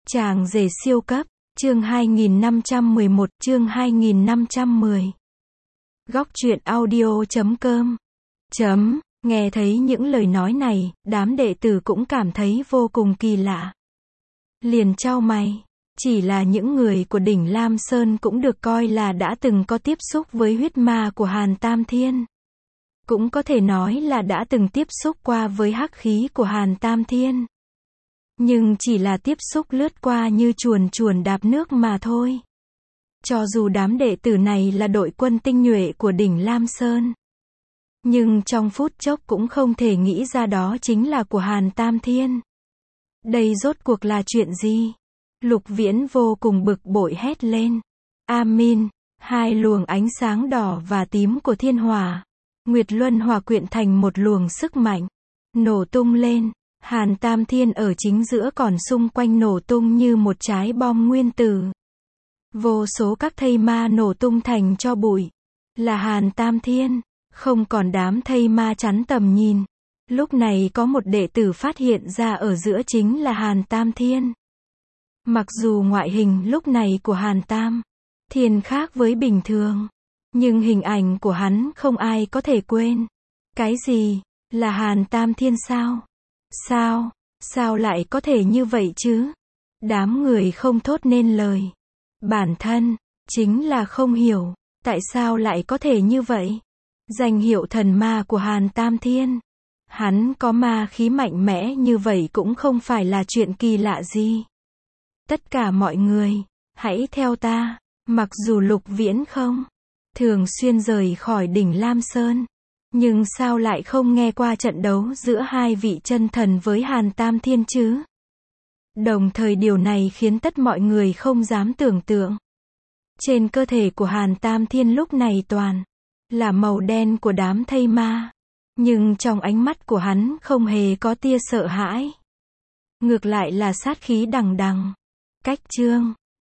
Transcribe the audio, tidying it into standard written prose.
Chàng rể siêu cấp, chương 2511, chương 2510. Góc truyện audio.com. Nghe thấy những lời nói này, đám đệ tử cũng cảm thấy vô cùng kỳ lạ. Liền chau mày, chỉ là những người của đỉnh Lam Sơn cũng được coi là đã từng có tiếp xúc với huyết ma của Hàn Tam Thiên. Cũng có thể nói là đã từng tiếp xúc qua với hắc khí của Hàn Tam Thiên. Nhưng chỉ là tiếp xúc lướt qua như chuồn chuồn đạp nước mà thôi. Cho dù đám đệ tử này là đội quân tinh nhuệ của đỉnh Lam Sơn, nhưng trong phút chốc cũng không thể nghĩ ra đó chính là của Hàn Tam Thiên. Đây rốt cuộc là chuyện gì? Lục Viễn vô cùng bực bội hét lên. Amin, hai luồng ánh sáng đỏ và tím của thiên hỏa, Nguyệt Luân hòa quyện thành một luồng sức mạnh, nổ tung lên. Hàn Tam Thiên ở chính giữa còn xung quanh nổ tung như một trái bom nguyên tử. Vô số các thây ma nổ tung thành tro bụi. Là Hàn Tam Thiên, không còn đám thây ma chắn tầm nhìn. Lúc này có một đệ tử phát hiện ra ở giữa chính là Hàn Tam Thiên. Mặc dù ngoại hình lúc này của Hàn Tam Thiên khác với bình thường, nhưng hình ảnh của hắn không ai có thể quên. Cái gì? Là Hàn Tam Thiên sao? Sao lại có thể như vậy chứ? Đám người không thốt nên lời. Bản thân chính là không hiểu, tại sao lại có thể như vậy? Danh hiệu thần ma của Hàn Tam Thiên, hắn có ma khí mạnh mẽ như vậy cũng không phải là chuyện kỳ lạ gì. Tất cả mọi người, hãy theo ta. Mặc dù Lục Viễn không thường xuyên rời khỏi đỉnh Lam Sơn, nhưng sao lại không nghe qua trận đấu giữa hai vị chân thần với Hàn Tam Thiên chứ? Đồng thời điều này khiến tất mọi người không dám tưởng tượng. Trên cơ thể của Hàn Tam Thiên lúc này toàn là màu đen của đám thây ma. Nhưng trong ánh mắt của hắn không hề có tia sợ hãi. Ngược lại là sát khí đằng đằng. Cách chương